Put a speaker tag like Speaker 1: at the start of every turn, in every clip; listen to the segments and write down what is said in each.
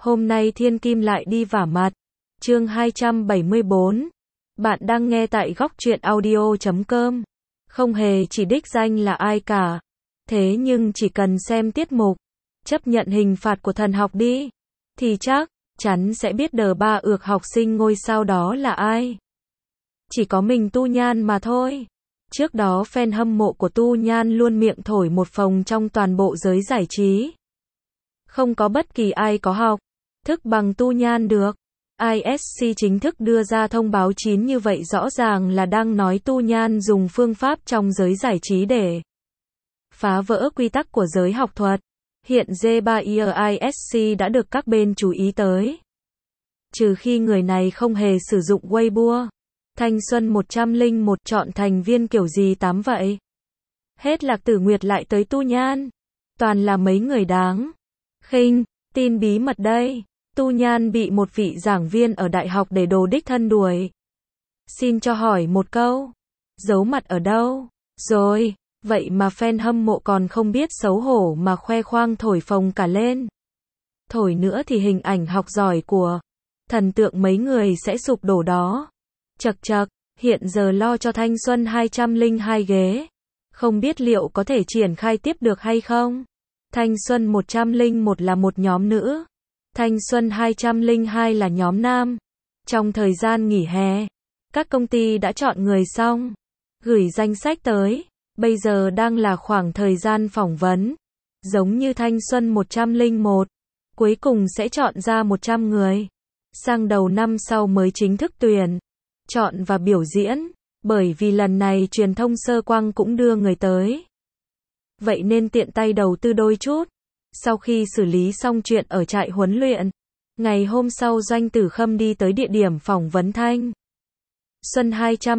Speaker 1: Hôm nay Thiên Kim lại đi vả mặt. Chương 274. Bạn đang nghe tại góc truyện audio.com. Không hề chỉ đích danh là ai cả. Thế nhưng chỉ cần xem tiết mục, chấp nhận hình phạt của thần học đi, thì chắc chắn sẽ biết đờ ba ược học sinh ngôi sao đó là ai. Chỉ có mình Tu Nhan mà thôi. Trước đó fan hâm mộ của Tu Nhan luôn miệng thổi một phồng trong toàn bộ giới giải trí. Không có bất kỳ ai có học thức bằng Tu Nhan được. ISC chính thức đưa ra thông báo chín như vậy rõ ràng là đang nói Tu Nhan dùng phương pháp trong giới giải trí để phá vỡ quy tắc của giới học thuật. Hiện J3ISC đã được các bên chú ý tới. Trừ khi người này không hề sử dụng Weibo. Thanh Xuân 101 chọn thành viên kiểu gì tám vậy? Hết Lạc Tử Nguyệt lại tới Tu Nhan. Toàn là mấy người đáng khinh. Tin bí mật đây. Tu Nhan bị một vị giảng viên ở đại học để đồ đích thân đuổi. Xin cho hỏi một câu. Giấu mặt ở đâu? Rồi, vậy mà fan hâm mộ còn không biết xấu hổ mà khoe khoang thổi phồng cả lên. Thổi nữa thì hình ảnh học giỏi của thần tượng mấy người sẽ sụp đổ đó. Chậc chậc, hiện giờ lo cho Thanh Xuân 202 ghế. Không biết liệu có thể triển khai tiếp được hay không? Thanh Xuân 101 là một nhóm nữ. Thanh Xuân 202 là nhóm nam. Trong thời gian nghỉ hè, các công ty đã chọn người xong, gửi danh sách tới. Bây giờ đang là khoảng thời gian phỏng vấn. Giống như Thanh Xuân 101, cuối cùng sẽ chọn ra 100 người. Sang đầu năm sau mới chính thức tuyển, chọn và biểu diễn. Bởi vì lần này truyền thông Sơ Quang cũng đưa người tới. Vậy nên tiện tay đầu tư đôi chút. Sau khi xử lý xong chuyện ở trại huấn luyện, ngày hôm sau Doanh Tử Khâm đi tới địa điểm phỏng vấn Thanh Xuân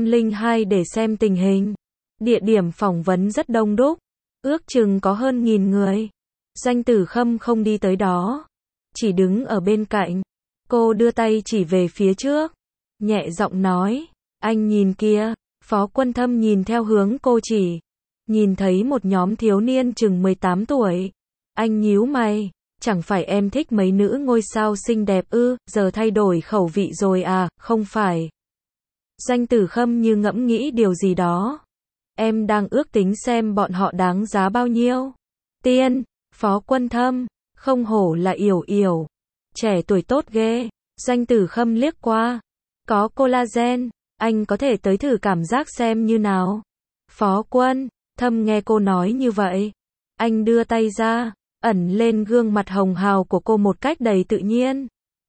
Speaker 1: 202 để xem tình hình. Địa điểm phỏng vấn rất đông đúc, ước chừng có hơn 1000 người. Doanh Tử Khâm không đi tới đó, chỉ đứng ở bên cạnh. Cô đưa tay chỉ về phía trước, nhẹ giọng nói, anh nhìn kia. Phó Quân Thâm nhìn theo hướng cô chỉ, nhìn thấy một nhóm thiếu niên chừng 18 tuổi. Anh nhíu mày, chẳng phải em thích mấy nữ ngôi sao xinh đẹp ư, giờ thay đổi khẩu vị rồi à, không phải. Doanh Tử Khâm như ngẫm nghĩ điều gì đó. Em đang ước tính xem bọn họ đáng giá bao nhiêu. Tiên, Phó Quân Thâm, không hổ là Yểu Yểu. Trẻ tuổi tốt ghê. Doanh Tử Khâm liếc qua. Có collagen, anh có thể tới thử cảm giác xem như nào. Phó Quân Thâm nghe cô nói như vậy. Anh đưa tay ra, ẩn lên gương mặt hồng hào của cô một cách đầy tự nhiên.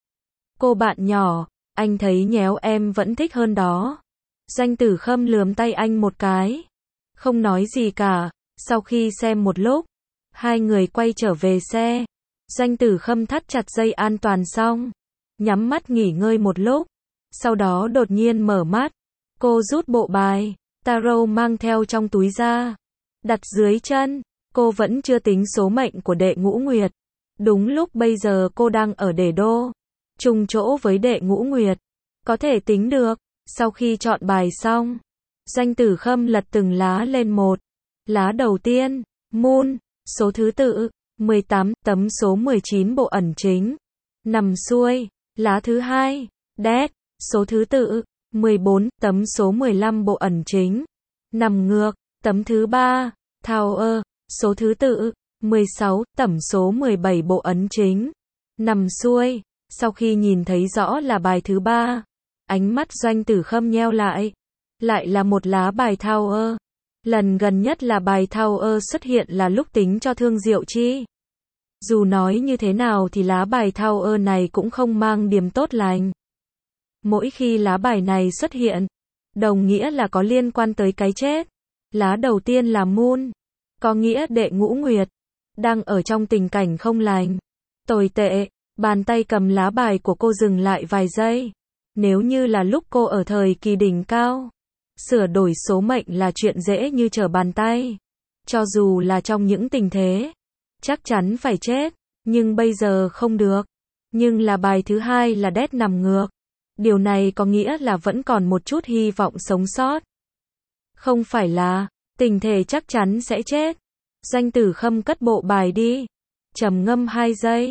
Speaker 1: Cô bạn nhỏ, anh thấy nhéo em vẫn thích hơn đó. Doanh Tử Khâm lườm tay anh một cái. Không nói gì cả. Sau khi xem một lúc, hai người quay trở về xe. Doanh Tử Khâm thắt chặt dây an toàn xong, nhắm mắt nghỉ ngơi một lúc. Sau đó đột nhiên mở mắt. Cô rút bộ bài tarot mang theo trong túi ra, đặt dưới chân. Cô vẫn chưa tính số mệnh của Đệ Ngũ Nguyệt. Đúng lúc bây giờ cô đang ở Đề Đô, chung chỗ với Đệ Ngũ Nguyệt. Có thể tính được. Sau khi chọn bài xong, Doanh Tử Khâm lật từng lá lên một. Lá đầu tiên, Moon, số thứ tự 18, tấm số 19 bộ ẩn chính, nằm xuôi. Lá thứ hai, Death, số thứ tự 14, tấm số 15 bộ ẩn chính, nằm ngược. Tấm thứ ba, Tower, số thứ tự 16, tấm số 17 bộ ấn chính, nằm xuôi. Sau khi nhìn thấy rõ là bài thứ ba, ánh mắt Doanh Tử Khâm nheo lại. Lại là một lá bài Tower. Lần gần nhất là bài Tower xuất hiện là lúc tính cho Thương Diệu Chi. Dù nói như thế nào thì lá bài Tower này cũng không mang điểm tốt lành. Mỗi khi lá bài này xuất hiện, đồng nghĩa là có liên quan tới cái chết. Lá đầu tiên là Moon, có nghĩa Đệ Ngũ Nguyệt đang ở trong tình cảnh không lành, tồi tệ. Bàn tay cầm lá bài của cô dừng lại vài giây. Nếu như là lúc cô ở thời kỳ đỉnh cao, sửa đổi số mệnh là chuyện dễ như trở bàn tay. Cho dù là trong những tình thế chắc chắn phải chết, nhưng bây giờ không được. Nhưng là bài thứ hai là Death nằm ngược. Điều này có nghĩa là vẫn còn một chút hy vọng sống sót. Không phải là tình thể chắc chắn sẽ chết. Doanh Tử Khâm cất bộ bài đi, trầm ngâm 2 giây,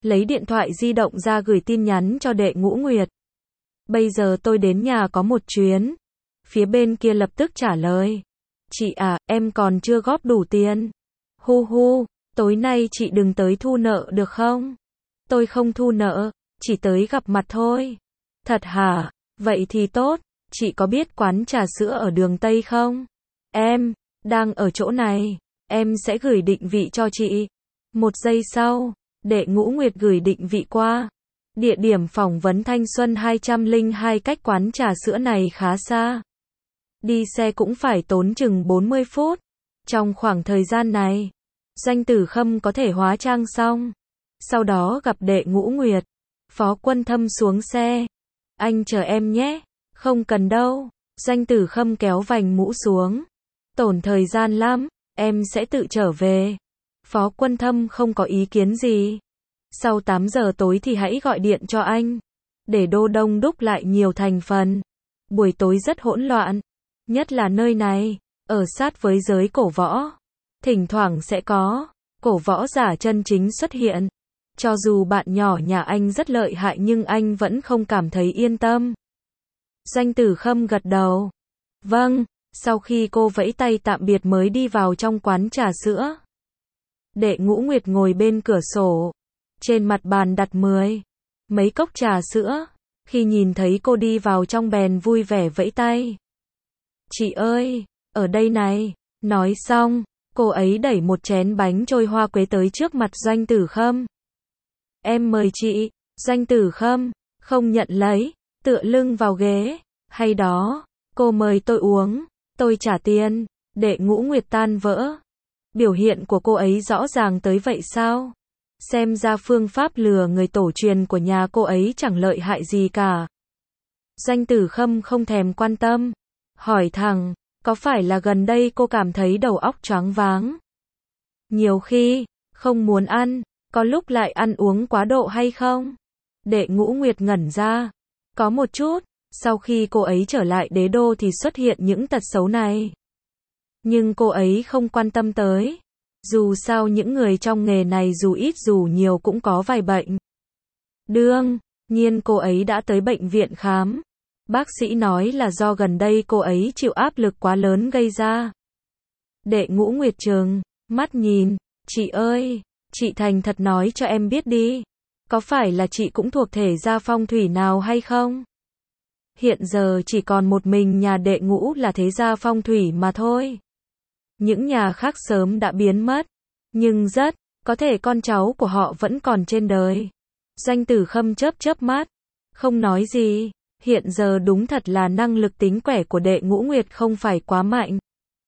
Speaker 1: lấy điện thoại di động ra gửi tin nhắn cho Đệ Ngũ Nguyệt. Bây giờ tôi đến nhà có một chuyến. Phía bên kia lập tức trả lời. Chị à, em còn chưa góp đủ tiền. Hu hu, tối nay chị đừng tới thu nợ được không? Tôi không thu nợ, chỉ tới gặp mặt thôi. Thật hả? Vậy thì tốt, chị có biết quán trà sữa ở đường Tây không? Em đang ở chỗ này, em sẽ gửi định vị cho chị. Một giây sau, Đệ Ngũ Nguyệt gửi định vị qua. Địa điểm phỏng vấn Thanh Xuân 202, cách quán trà sữa này khá xa. Đi xe cũng phải tốn chừng 40 phút. Trong khoảng thời gian này, Doanh Tử Khâm có thể hóa trang xong. Sau đó gặp Đệ Ngũ Nguyệt. Phó Quân Thâm xuống xe. Anh chờ em nhé. Không cần đâu. Doanh Tử Khâm kéo vành mũ xuống. Tổn thời gian lắm, em sẽ tự trở về. Phó Quân Thâm không có ý kiến gì. Sau 8 giờ tối thì hãy gọi điện cho anh. Để đô đông đúc lại nhiều thành phần. Buổi tối rất hỗn loạn. Nhất là nơi này, ở sát với giới cổ võ. Thỉnh thoảng sẽ có cổ võ giả chân chính xuất hiện. Cho dù bạn nhỏ nhà anh rất lợi hại nhưng anh vẫn không cảm thấy yên tâm. Doanh Tử Khâm gật đầu. Vâng, sau khi cô vẫy tay tạm biệt mới đi vào trong quán trà sữa. Đệ Ngũ Nguyệt ngồi bên cửa sổ. Trên mặt bàn đặt mấy cốc trà sữa. Khi nhìn thấy cô đi vào trong bèn vui vẻ vẫy tay. Chị ơi, ở đây này. Nói xong, cô ấy đẩy một chén bánh trôi hoa quế tới trước mặt Doanh Tử Khâm. Em mời chị. Doanh Tử Khâm không nhận lấy, tựa lưng vào ghế. Hay đó, cô mời tôi uống, tôi trả tiền. Đệ Ngũ Nguyệt tan vỡ. Biểu hiện của cô ấy rõ ràng tới vậy sao? Xem ra phương pháp lừa người tổ truyền của nhà cô ấy chẳng lợi hại gì cả. Doanh Tử Khâm không thèm quan tâm. Hỏi thẳng, có phải là gần đây cô cảm thấy đầu óc choáng váng? Nhiều khi, không muốn ăn, có lúc lại ăn uống quá độ hay không? Đệ Ngũ Nguyệt ngẩn ra. Có một chút, sau khi cô ấy trở lại đế đô thì xuất hiện những tật xấu này. Nhưng cô ấy không quan tâm tới. Dù sao những người trong nghề này dù ít dù nhiều cũng có vài bệnh. Đương nhiên cô ấy đã tới bệnh viện khám. Bác sĩ nói là do gần đây cô ấy chịu áp lực quá lớn gây ra. Đệ Ngũ Nguyệt trừng mắt nhìn. Chị ơi, chị thành thật nói cho em biết đi. Có phải là chị cũng thuộc thể gia phong thủy nào hay không? Hiện giờ chỉ còn một mình nhà Đệ Ngũ là thế gia phong thủy mà thôi. Những nhà khác sớm đã biến mất. Nhưng rất có thể con cháu của họ vẫn còn trên đời. Doanh Tử Khâm chớp mắt. Không nói gì. Hiện giờ đúng thật là năng lực tính quẻ của Đệ Ngũ Nguyệt không phải quá mạnh.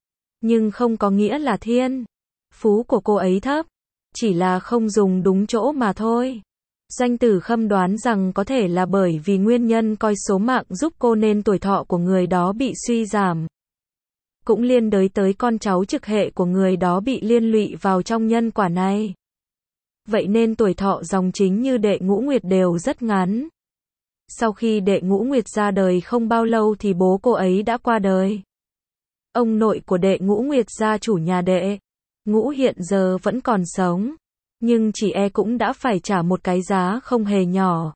Speaker 1: Nhưng không có nghĩa là thiên phú của cô ấy thấp. Chỉ là không dùng đúng chỗ mà thôi. Doanh Tử Khâm đoán rằng có thể là bởi vì nguyên nhân coi số mạng giúp cô nên tuổi thọ của người đó bị suy giảm. Cũng liên đới tới con cháu trực hệ của người đó bị liên lụy vào trong nhân quả này. Vậy nên tuổi thọ dòng chính như Đệ Ngũ Nguyệt đều rất ngắn. Sau khi Đệ Ngũ Nguyệt ra đời không bao lâu thì bố cô ấy đã qua đời. Ông nội của Đệ Ngũ Nguyệt, gia chủ nhà Đệ Ngũ hiện giờ vẫn còn sống. Nhưng chỉ cũng đã phải trả một cái giá không hề nhỏ.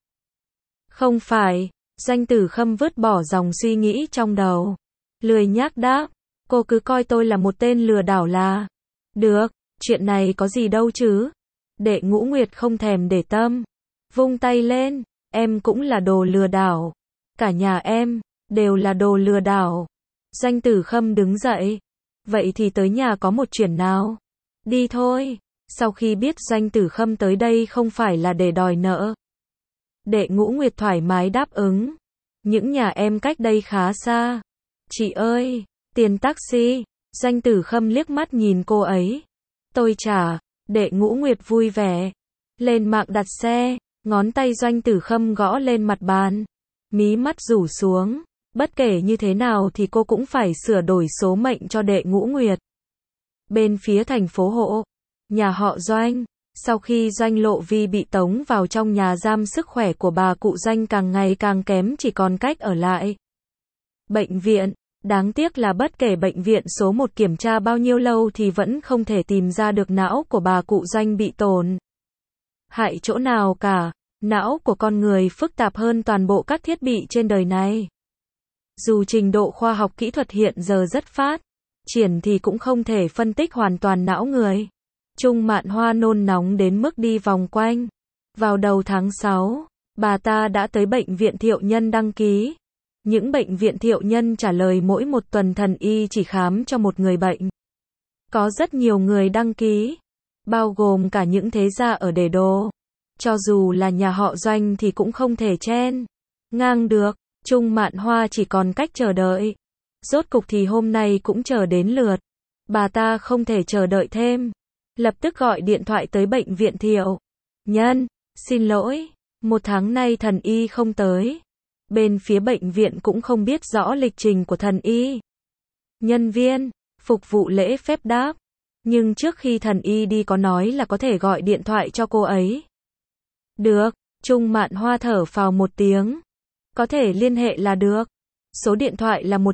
Speaker 1: Không phải. Doanh Tử Khâm vứt bỏ dòng suy nghĩ trong đầu. Lười nhác đáp. Cô cứ coi tôi là một tên lừa đảo là được, chuyện này có gì đâu chứ. Đệ Ngũ Nguyệt không thèm để tâm. Vung tay lên, em cũng là đồ lừa đảo. Cả nhà em đều là đồ lừa đảo. Doanh Tử Khâm đứng dậy. Vậy thì tới nhà có một chuyện nào. Đi thôi. Sau khi biết Doanh Tử Khâm tới đây không phải là để đòi nợ, Đệ Ngũ Nguyệt thoải mái đáp ứng. Những nhà em cách đây khá xa. Chị ơi, tiền taxi. Doanh Tử Khâm liếc mắt nhìn cô ấy. Tôi trả. Đệ Ngũ Nguyệt vui vẻ. Lên mạng đặt xe. Ngón tay Doanh Tử Khâm gõ lên mặt bàn. Mí mắt rủ xuống. Bất kể như thế nào thì cô cũng phải sửa đổi số mệnh cho Đệ Ngũ Nguyệt. Bên phía thành phố Hộ, nhà họ Doanh. Sau khi Doanh Lộ Vi bị tống vào trong nhà giam, sức khỏe của bà cụ Doanh càng ngày càng kém, chỉ còn cách ở lại bệnh viện. Đáng tiếc là bất kể bệnh viện số 1 kiểm tra bao nhiêu lâu thì vẫn không thể tìm ra được não của bà cụ Doanh bị tổn hại chỗ nào cả. Não của con người phức tạp hơn toàn bộ các thiết bị trên đời này. Dù trình độ khoa học kỹ thuật hiện giờ rất phát triển thì cũng không thể phân tích hoàn toàn não người. Chung Mạn Hoa nôn nóng đến mức đi vòng quanh. Vào đầu tháng 6, bà ta đã tới bệnh viện Thiệu Nhân đăng ký. Những bệnh viện Thiệu Nhân trả lời mỗi một tuần thần y chỉ khám cho một người bệnh. Có rất nhiều người đăng ký, bao gồm cả những thế gia ở Đề Đô. Cho dù là nhà họ Doanh thì cũng không thể chen ngang được. Chung Mạn Hoa chỉ còn cách chờ đợi. Rốt cục thì hôm nay cũng chờ đến lượt. Bà ta không thể chờ đợi thêm. Lập tức gọi điện thoại tới bệnh viện Thiệu Nhân. Xin lỗi, 1 tháng nay thần y không tới. Bên phía bệnh viện cũng không biết rõ lịch trình của thần y. Nhân viên phục vụ lễ phép đáp. Nhưng trước khi thần y đi có nói là có thể gọi điện thoại cho cô ấy. Được, Chung Mạn Hoa thở phào một tiếng. Có thể liên hệ là được. Số điện thoại là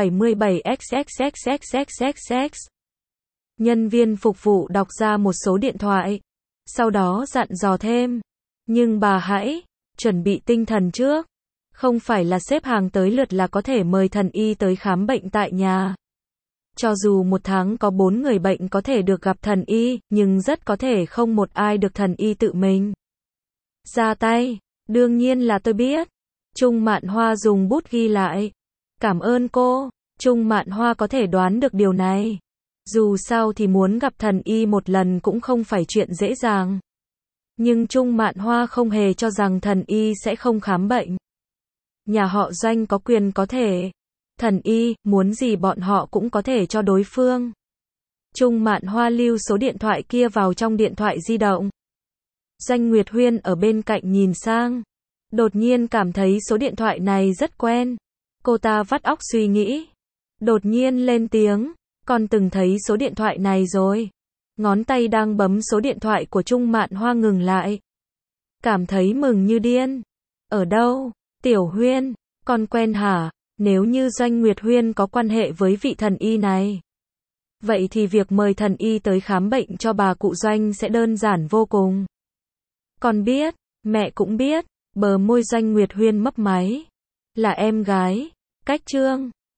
Speaker 1: 177XXXXXXX. Nhân viên phục vụ đọc ra một số điện thoại. Sau đó dặn dò thêm. Nhưng bà hãy chuẩn bị tinh thần trước. Không phải là xếp hàng tới lượt là có thể mời thần y tới khám bệnh tại nhà. Cho dù 1 tháng có 4 người bệnh có thể được gặp thần y, nhưng rất có thể không một ai được thần y tự mình ra tay. Đương nhiên là tôi biết. Chung Mạn Hoa dùng bút ghi lại. Cảm ơn cô. Chung Mạn Hoa có thể đoán được điều này. Dù sao thì muốn gặp thần y một lần cũng không phải chuyện dễ dàng. Nhưng Chung Mạn Hoa không hề cho rằng thần y sẽ không khám bệnh. Nhà họ Doanh có quyền có thể. Thần y, muốn gì bọn họ cũng có thể cho đối phương. Chung Mạn Hoa lưu số điện thoại kia vào trong điện thoại di động. Doanh Nguyệt Huyên ở bên cạnh nhìn sang. Đột nhiên cảm thấy số điện thoại này rất quen. Cô ta vắt óc suy nghĩ. Đột nhiên lên tiếng. Con từng thấy số điện thoại này rồi. Ngón tay đang bấm số điện thoại của Chung Mạn Hoa ngừng lại. Cảm thấy mừng như điên. Ở đâu? Tiểu Huyên, con quen hả? Nếu như Doanh Nguyệt Huyên có quan hệ với vị thần y này, vậy thì việc mời thần y tới khám bệnh cho bà cụ Doanh sẽ đơn giản vô cùng. Con biết, mẹ cũng biết. Bờ môi Doanh Nguyệt Huyên mấp máy. Là em gái, Cách Trương.